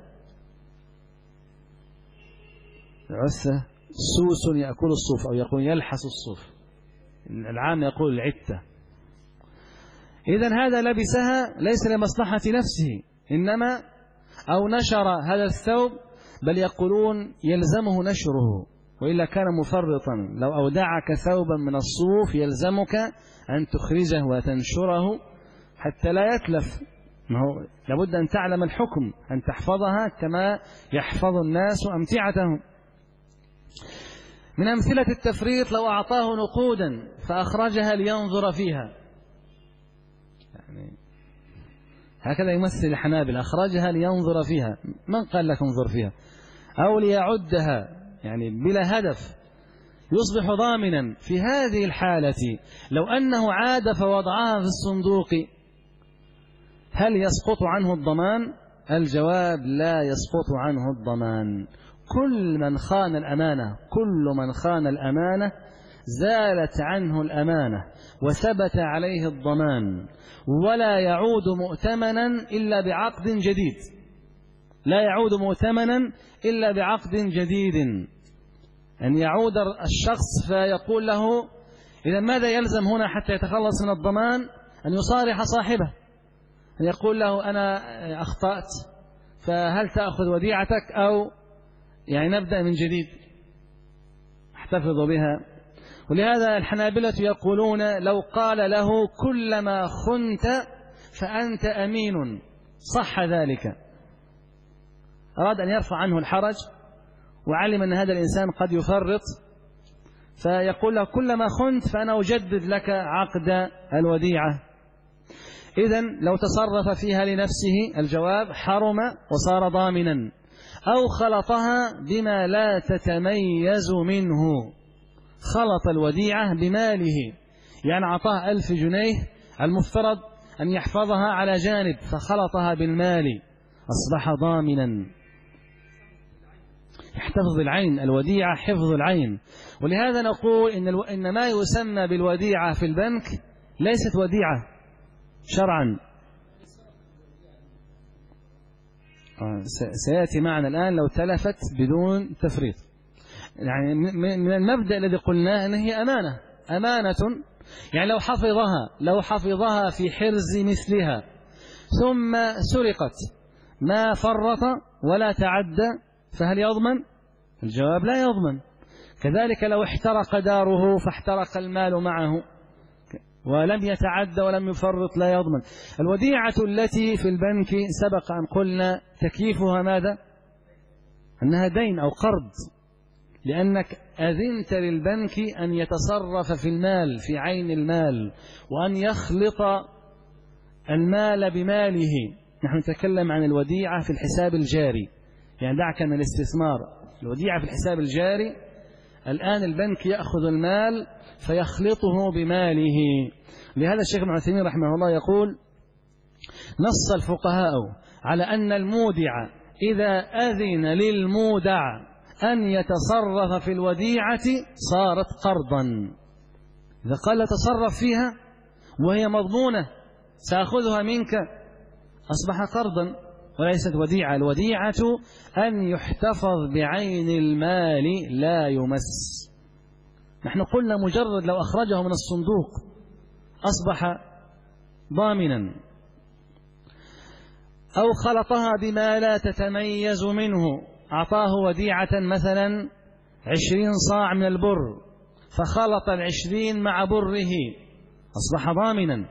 العثة سوس يأكل الصوف، أو يقول يلحس الصوف، العام يقول العتة. إذن هذا لبسها ليس لمصلحة نفسه إنما، أو نشر هذا الثوب، بل يقولون يلزمه نشره، وإلا كان مفرطا. لو أودعك ثوبا من الصوف يلزمك أن تخرجه وتنشره حتى لا يتلف. ما هو لابد أن تعلم الحكم، أن تحفظها كما يحفظ الناس أمتعتهم. من أمثلة التفريط لو أعطاه نقودا فأخرجها لينظر فيها، يعني هكذا يمثل الحنابلة، أخرجها لينظر فيها، من قال لك انظر فيها؟ أو ليعدها، يعني بلا هدف، يصبح ضامنا. في هذه الحالة لو أنه عاد فوضعها في الصندوق هل يسقط عنه الضمان؟ الجواب لا يسقط عنه الضمان. كل من خان الأمانة زالت عنه الأمانة وثبت عليه الضمان، ولا يعود مؤتمنا إلا بعقد جديد. لا يعود مؤتمنا إلا بعقد جديد. أن يعود الشخص فيقول له إذا ماذا يلزم هنا حتى يتخلص من الضمان؟ أن يصارح صاحبه، أن يقول له أنا أخطأت، فهل تأخذ وديعتك أو يعني نبدأ من جديد احتفظ بها. ولهذا الحنابلة يقولون لو قال له كلما خنت فأنت أمين صح ذلك، أراد أن يرفع عنه الحرج وعلم أن هذا الإنسان قد يفرط، فيقول له كلما خنت فأنا أجدد لك عقد الوديعة. إذن لو تصرف فيها لنفسه الجواب حرم وصار ضامنا. أو خلطها بما لا تتميز منه، خلط الوديعة بماله، يعني أعطاه 1000 جنيه المفترض أن يحفظها على جانب فخلطها بالمال أصبح ضامنا. يحتفظ العين، الوديعة حفظ العين. ولهذا نقول إن ما يسمى بالوديعة في البنك ليست وديعة شرعا. سيأتي معنا الآن لو تلفت بدون تفريط. يعني من المبدأ الذي قلناه أنه هي أمانة، يعني لو حفظها في حرز مثلها ثم سرقت ما فرط ولا تعدى فهل يضمن؟ الجواب لا يضمن. كذلك لو احترق داره فاحترق المال معه ولم يتعدى ولم يفرط لا يضمن. الوديعة التي في البنك سبق أن قلنا تكييفها ماذا؟ أنها دين أو قرض، لأنك أذنت للبنك أن يتصرف في المال في عين المال وأن يخلط المال بماله. نحن نتكلم عن الوديعة في الحساب الجاري، يعني دعك من الاستثمار، الوديعة في الحساب الجاري. الآن البنك يأخذ المال فيخلطه بماله. لهذا الشيخ ابن عثيمين رحمه الله يقول نص الفقهاء على أن المودع إذا أذن للمودع أن يتصرف في الوديعة صارت قرضا. إذا قال تصرف فيها وهي مضمونة سأخذها منك أصبح قرضا وليست وديعة. الوديعة أن يحتفظ بعين المال لا يمس. نحن قلنا مجرد لو أخرجه من الصندوق أصبح ضامنا. أو خلطها بما لا تتميز منه، أعطاه وديعة مثلا 20 صاع من البر فخلط 20 مع بره أصبح ضامنا.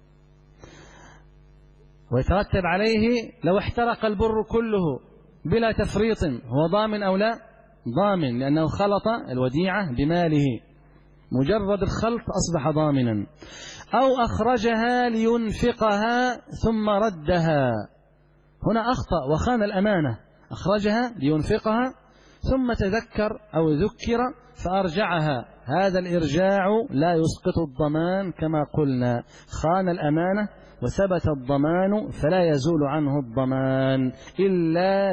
ويترتب عليه لو احترق البر كله بلا تفريط هو ضامن أو لا؟ ضامن، لأنه خلط الوديعة بماله، مجرد الخلط أصبح ضامنا. أو أخرجها لينفقها ثم ردها، هنا أخطأ وخان الأمانة، أخرجها لينفقها ثم تذكر أو ذكر فأرجعها. هذا الإرجاع لا يسقط الضمان كما قلنا، خان الأمانة وثبت الضمان فلا يزول عنه الضمان إلا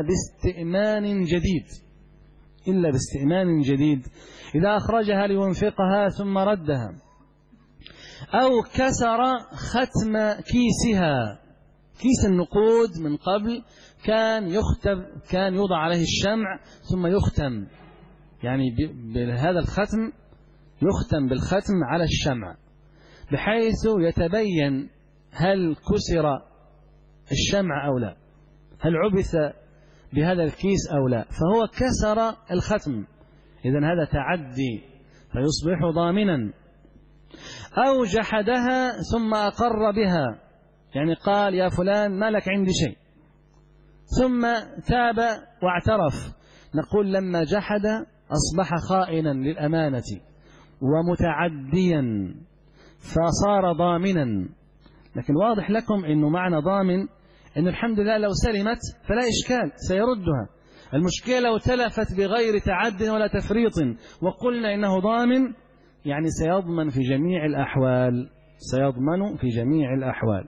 باستئمان جديد، إذا أخرجها لينفقها ثم ردها، أو كسر ختم كيسها. كيس النقود من قبل كان يوضع عليه الشمع ثم يختم، يعني بهذا الختم يختم بالختم على الشمع بحيث يتبين هل كسر الشمع أو لا، هل عبث بهذا الكيس أو لا، فهو كسر الختم، إذن هذا تعدي فيصبح ضامنا. أو جحدها ثم أقر بها، يعني قال يا فلان ما لك عندي شيء، ثم تاب واعترف، نقول لما جحد أصبح خائنا للأمانة ومتعديا فصار ضامنا. لكن واضح لكم أنه معنى ضامن أنه الحمد لله لو سلمت فلا إشكال سيردها، المشكلة لو تلفت بغير تعد ولا تفريط وقلنا إنه ضامن، يعني سيضمن في جميع الأحوال.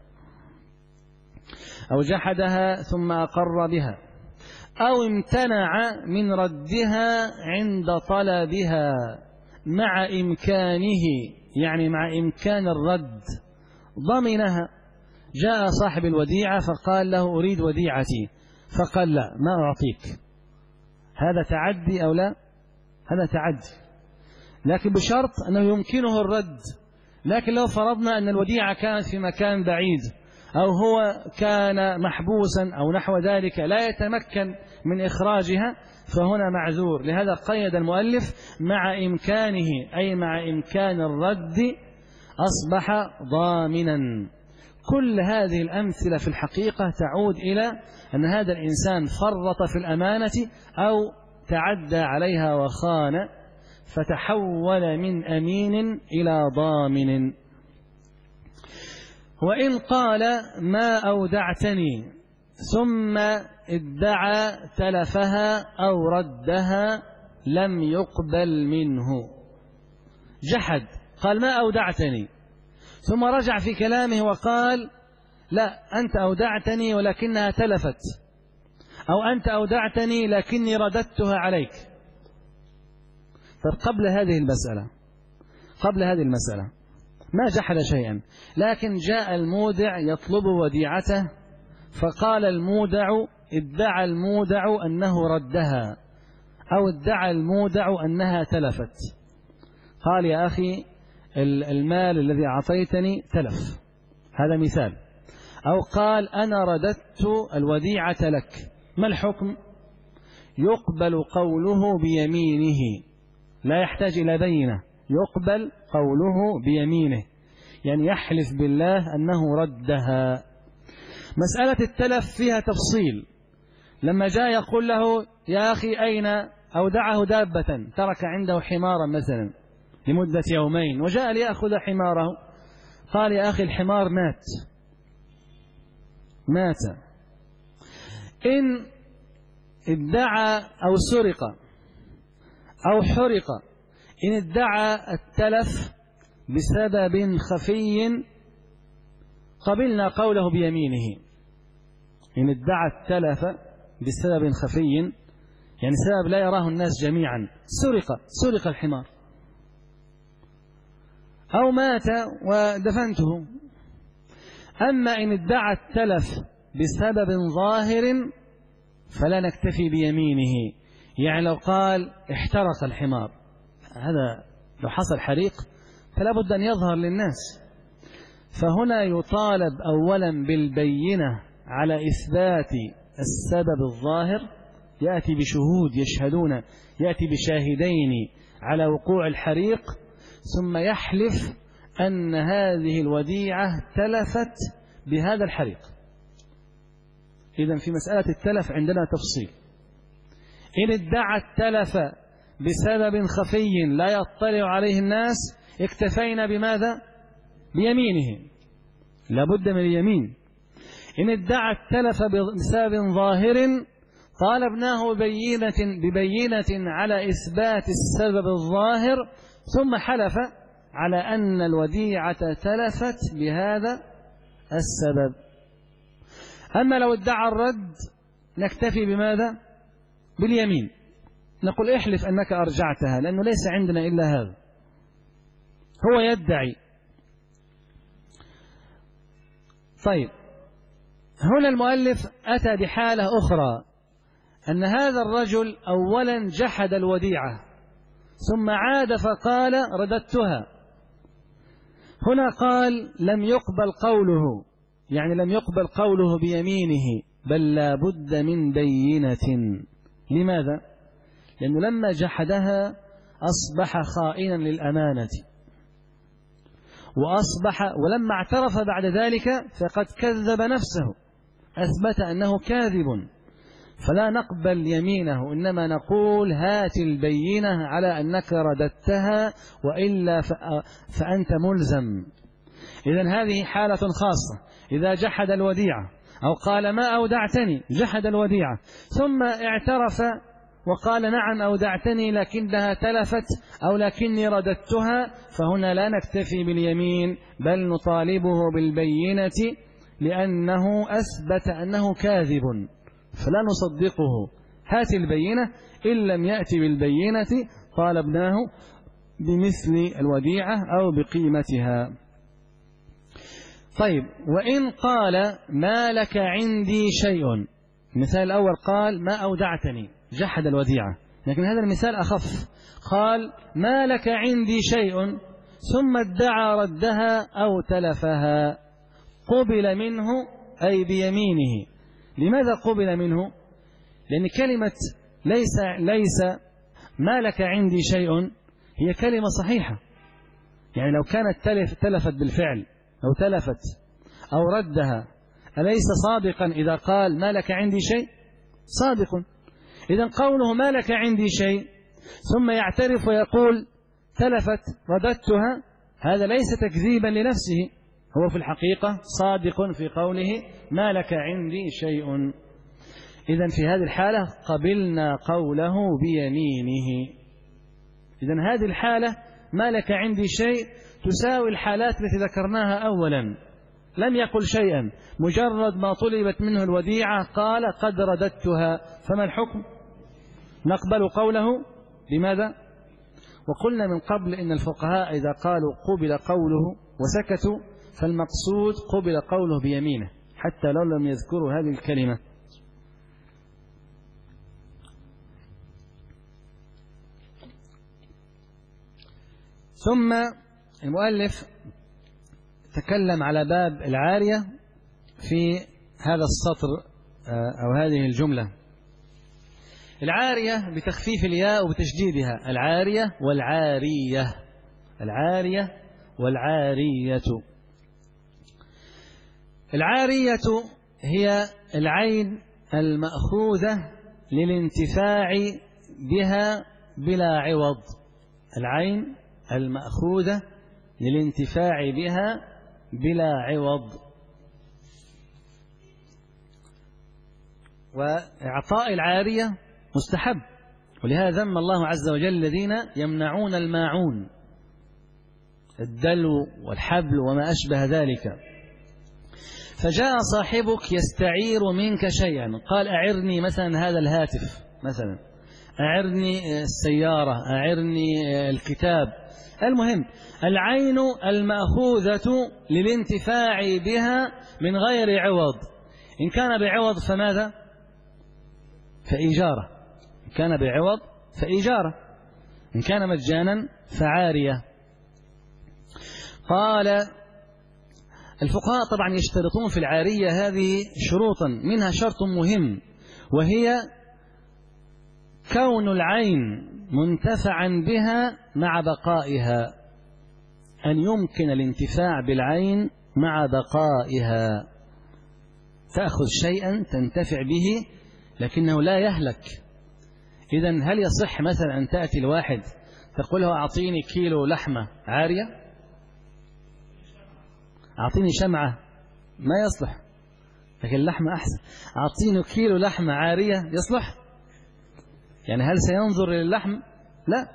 أو جحدها ثم أقر بها، أو امتنع من ردها عند طلبها مع إمكانه، يعني مع إمكان الرد ضمنها. جاء صاحب الوديعة فقال له أريد وديعتي، فقال لا ما أعطيك، هذا تعدي أو لا؟ هذا تعدي، لكن بشرط أنه يمكنه الرد. لكن لو فرضنا أن الوديعة كانت في مكان بعيد أو هو كان محبوسا أو نحو ذلك لا يتمكن من إخراجها فهنا معذور. لهذا قيد المؤلف مع إمكانه، أي مع إمكان الرد أصبح ضامنا. كل هذه الأمثلة في الحقيقة تعود إلى أن هذا الإنسان فرط في الأمانة أو تعدى عليها وخان فتحول من أمين إلى ضامن. وإن قال ما أودعتني ثم ادعى تلفها أو ردها لم يقبل منه. جحد، قال ما أودعتني، ثم رجع في كلامه وقال لا أنت أودعتني ولكنها تلفت، أو أنت أودعتني لكني رددتها عليك. فقبل هذه المسألة ما جحد شيئا، لكن جاء المودع يطلب وديعته فقال ادعى المودع أنه ردها، أو ادعى المودع أنها تلفت. قال يا أخي المال الذي أعطيتني تلف، هذا مثال. أو قال أنا رددت الوديعة لك، ما الحكم؟ يقبل قوله بيمينه، لا يحتاج إلى بينة، يقبل قوله بيمينه، يعني يحلف بالله أنه ردها. مسألة التلف فيها تفصيل. لما جاء يقول له يا أخي أين أودعه دابة، ترك عنده حمارا مثلا لمدة يومين وجاء ليأخذ حماره، قال يا أخي الحمار مات. إن ادعى أو سرق أو حرق، إن ادعى التلف بسبب خفي قبلنا قوله بيمينه. إن ادعى التلف بسبب خفي، يعني سبب لا يراه الناس جميعا، سرق الحمار أو مات ودفنته. أما إن ادعى التلف بسبب ظاهر فلا نكتفي بيمينه، يعني لو قال احترق الحمار، هذا لو حصل حريق فلا بد أن يظهر للناس، فهنا يطالب أولا بالبينة على إثبات السبب الظاهر، يأتي بشهود يشهدون، يأتي بشاهدين على وقوع الحريق، ثم يحلف أن هذه الوديعة تلفت بهذا الحريق. إذن في مسألة التلف عندنا تفصيل. إن ادعى التلف بسبب خفي لا يطلع عليه الناس اكتفينا بماذا؟ بيمينه، لابد من اليمين. إن ادعى التلف بسبب ظاهر طالبناه ببينة على إثبات السبب الظاهر، ثم حلف على أن الوديعة تلفت بهذا السبب. أما لو ادعى الرد نكتفي بماذا؟ باليمين، نقول احلف أنك أرجعتها، لأنه ليس عندنا إلا هذا، هو يدعي. طيب، هنا المؤلف أتى بحالة أخرى، أن هذا الرجل أولا جحد الوديعة ثم عاد فقال رددتها. هنا قال لم يقبل قوله، يعني لم يقبل قوله بيمينه، بل لا بد من بينة. لماذا؟ لأنه لما جحدها أصبح خائنا للأمانة، ولما اعترف بعد ذلك فقد كذب نفسه، أثبت أنه كاذب، فلا نقبل يمينه، إنما نقول هات البينة على أنك رددتها، وإلا فأنت ملزم. إذن هذه حالة خاصة، إذا جحد الوديعة أو قال ما أودعتني، جحد الوديعة ثم اعترف وقال نعم أودعتني لكنها تلفت أو لكني رددتها، فهنا لا نكتفي باليمين بل نطالبه بالبينة، لأنه أثبت أنه كاذب، فلا نصدقه. هات البينة، إن لم يأتي بالبينة طالبناه بمثل الوديعة أو بقيمتها. طيب، وإن قال ما لك عندي شيء، المثال الأول قال ما أودعتني، جحد الوديعة، لكن هذا المثال أخف، قال ما لك عندي شيء ثم ادعى ردها أو تلفها، قبل منه أي بيمينه. لماذا قبل منه؟ لأن كلمة ليس ما لك عندي شيء هي كلمة صحيحة، يعني لو كانت تلفت بالفعل أو تلفت أو ردها، أليس صادقا إذا قال ما لك عندي شيء؟ صادق. إذن قوله ما لك عندي شيء ثم يعترف ويقول تلفت رددتها، هذا ليس تكذيبا لنفسه، هو في الحقيقة صادق في قوله ما لك عندي شيء. إذن في هذه الحالة قبلنا قوله بيمينه. إذن هذه الحالة ما لك عندي شيء تساوي الحالات التي ذكرناها أولا، لم يقل شيئا، مجرد ما طلبت منه الوديعة قال قد رددتها، فما الحكم؟ نقبل قوله. لماذا؟ وقلنا من قبل إن الفقهاء إذا قالوا قبل قوله وسكتوا فالمقصود قبل قوله بيمينه، حتى لو لم يذكروا هذه الكلمة. ثم المؤلف تكلم على باب العارية في هذا السطر أو هذه الجملة. العارية بتخفيف الياء وبتشديدها، العارية والعارية، العارية والعارية. العارية هي العين المأخوذة للانتفاع بها بلا عوض، العين المأخوذة للانتفاع بها بلا عوض. وإعطاء العارية مستحب، ولهذا ذم الله عز وجل الذين يمنعون الماعون، الدلو والحبل وما أشبه ذلك. فجاء صاحبك يستعير منك شيئا، قال أعرني مثلا هذا الهاتف، مثلا أعرني السيارة، أعرني الكتاب، المهم العين المأخوذة للانتفاع بها من غير عوض، إن كان بعوض فماذا؟ فإيجارة، إن كان بعوض فإيجارة، إن كان مجانا فعارية. قال الفقهاء طبعا يشترطون في العارية هذه شروطا، منها شرط مهم، وهي كون العين منتفعا بها مع بقائها، أن يمكن الانتفاع بالعين مع بقائها، تأخذ شيئا تنتفع به لكنه لا يهلك. إذن هل يصح مثلا أن تأتي الواحد تقول له أعطيني كيلو لحمة عارية؟ أعطيني شمعة، ما يصلح، لكن اللحمة أحسن. أعطيني كيلو لحمة عارية يصلح؟ يعني هل سينظر للحم؟ لا.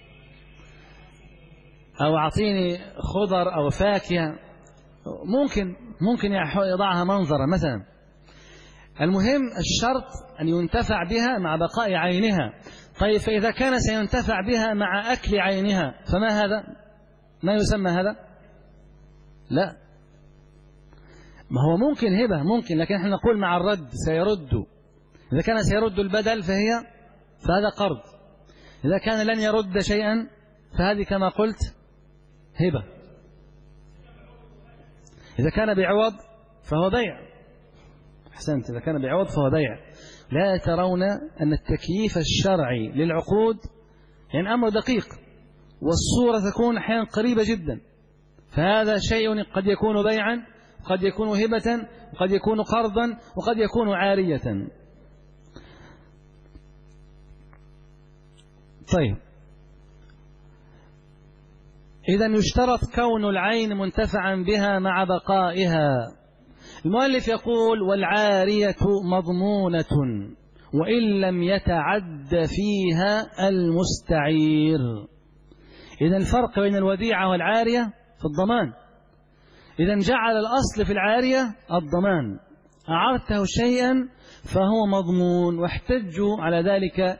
أو أعطيني خضر أو فاكهة، ممكن يضعها منظرا مثلا. المهم الشرط أن ينتفع بها مع بقاء عينها. طيب فإذا كان سينتفع بها مع أكل عينها فما هذا؟ ما يسمى هذا؟ لا. ما هو ممكن هبة، ممكن، لكن احنا نقول مع الرد سيرد. إذا كان سيرد البدل فهذا قرض. إذا كان لن يرد شيئا فهذه كما قلت هبة. إذا كان بعوض فهو بيع. أحسنت، إذا كان بعوض فهو بيع. لا ترون أن التكييف الشرعي للعقود يعني أمر دقيق، والصورة تكون أحيانا قريبة جدا. فهذا شيء قد يكون بيعا، وقد يكون هبة، وقد يكون قرضا، وقد يكون عارية. طيب، إذن يشترط كون العين منتفعا بها مع بقائها. المؤلف يقول: والعارية مضمونة وإن لم يتعد فيها المستعير. إذن الفرق بين الوديعة والعارية في الضمان. إذن جعل الأصل في العارية الضمان، أعرته شيئا فهو مضمون. واحتجوا على ذلك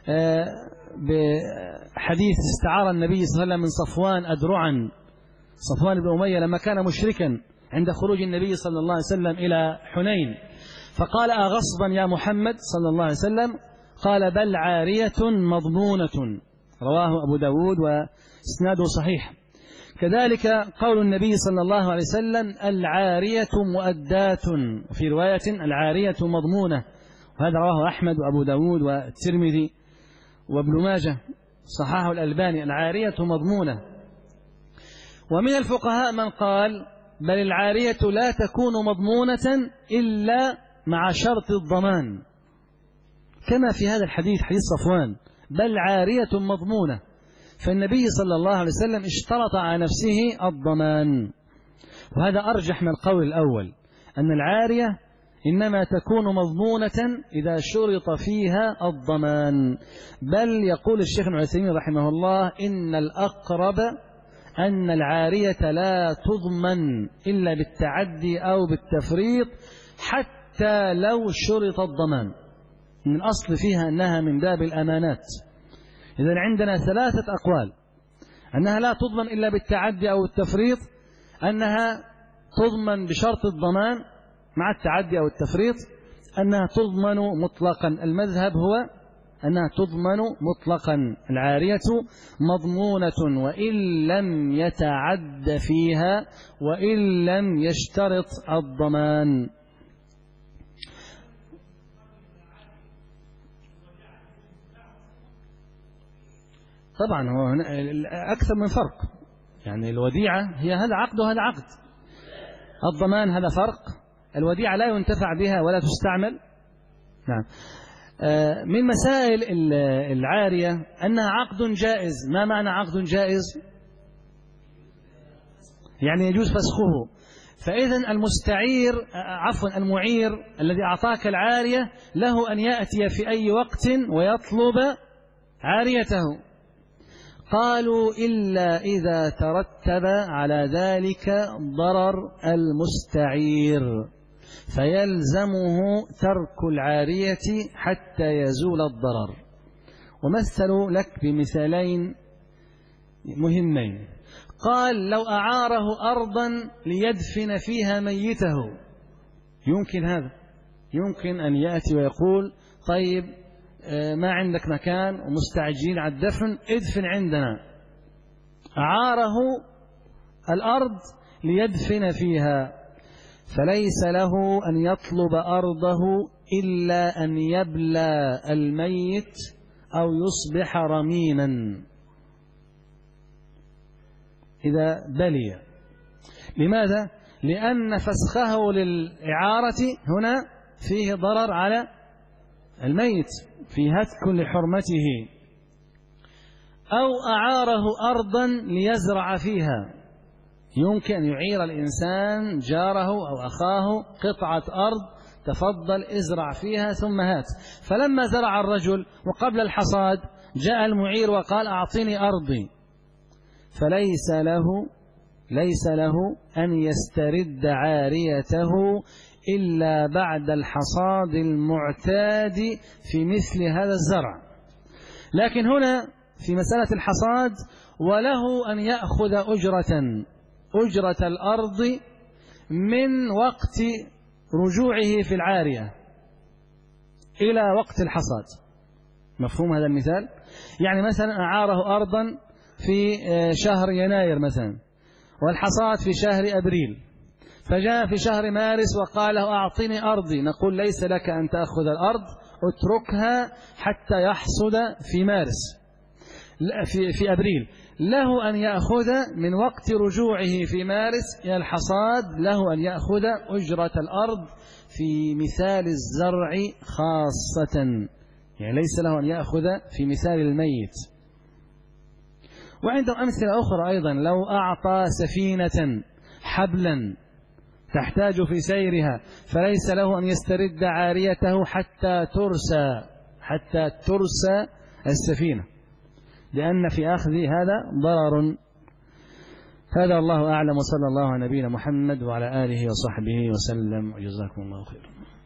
بحديث استعار النبي صلى الله عليه وسلم من صفوان أدرعا، صفوان بن أمية لما كان مشركا عند خروج النبي صلى الله عليه وسلم إلى حنين، فقال: أغصبا يا محمد صلى الله عليه وسلم؟ قال: بل عارية مضمونة. رواه أبو داود وإسناده صحيح. كذلك قول النبي صلى الله عليه وسلم: العارية مؤداة، وفي رواية العارية مضمونة، وهذا رواه أحمد وأبو داود والترمذي وابن ماجه، صححه الألباني. العارية مضمونة. ومن الفقهاء من قال: بل العارية لا تكون مضمونة إلا مع شرط الضمان، كما في هذا الحديث، حديث صفوان: بل عارية مضمونة. فالنبي صلى الله عليه وسلم اشترط على نفسه الضمان. وهذا أرجح من القول الأول، أن العارية إنما تكون مضمونة إذا شرط فيها الضمان. بل يقول الشيخ ابن عثيمين رحمه الله: إن الأقرب أن العارية لا تضمن إلا بالتعدي أو بالتفريط حتى لو شرط الضمان. من الأصل فيها أنها من باب الأمانات. إذن عندنا ثلاثة أقوال: أنها لا تضمن إلا بالتعدي أو التفريط، أنها تضمن بشرط الضمان مع التعدي أو التفريط، أنها تضمن مطلقا. المذهب هو أنها تضمن مطلقا. العارية مضمونة وإن لم يتعد فيها وإن لم يشترط الضمان. طبعا هو أكثر من فرق، يعني الوديعة هي هذا عقد وهذا عقد، الضمان هذا فرق. الوديعة لا ينتفع بها ولا تستعمل. نعم. من مسائل العارية أنها عقد جائز. ما معنى عقد جائز؟ يعني يجوز فسخه. فإذا المستعير المعير الذي أعطاك العارية له أن يأتي في أي وقت ويطلب عاريته. قالوا: إلا إذا ترتب على ذلك ضرر المستعير فيلزمه ترك العارية حتى يزول الضرر. ومثلوا لك بمثالين مهمين. قال: لو أعاره أرضا ليدفن فيها ميته، يمكن هذا، يمكن أن يأتي ويقول: طيب ما عندك مكان ومستعجلين على الدفن، ادفن عندنا. أعاره الأرض ليدفن فيها، فليس له أن يطلب أرضه إلا أن يبلى الميت أو يصبح رميما إذا بلي. لماذا؟ لأن فسخه للإعارة هنا فيه ضرر على الميت، في هتك لحرمته. أو أعاره أرضا ليزرع فيها، يمكن أن يعير الإنسان جاره أو أخاه قطعة أرض، تفضل ازرع فيها ثم هات. فلما زرع الرجل وقبل الحصاد جاء المعير وقال أعطني أرضي، ليس له أن يسترد عاريته إلا بعد الحصاد المعتاد في مثل هذا الزرع. لكن هنا في مسألة الحصاد وله أن يأخذ أجرة الأرض من وقت رجوعه في العارية إلى وقت الحصاد. مفهوم هذا المثال؟ يعني مثلا أعاره أرضا في شهر يناير مثلا، والحصاد في شهر أبريل، فجاء في شهر مارس وقال له أعطني أرضي، نقول ليس لك أن تأخذ الأرض، اتركها حتى يحصد في مارس في أبريل. له أن يأخذ من وقت رجوعه في مارس إلى الحصاد، له أن يأخذ أجرة الأرض في مثال الزرع خاصة، يعني ليس له أن يأخذ في مثال الميت. وعنده أمثلة أخرى أيضا، لو أعطى سفينة حبلا تحتاج في سيرها فليس له أن يسترد عاريته حتى ترسى السفينة، لأن في أخذ هذا ضرر. هذا الله أعلم، وصلى الله على نبينا محمد وعلى آله وصحبه وسلم، وجزاكم الله خيرا.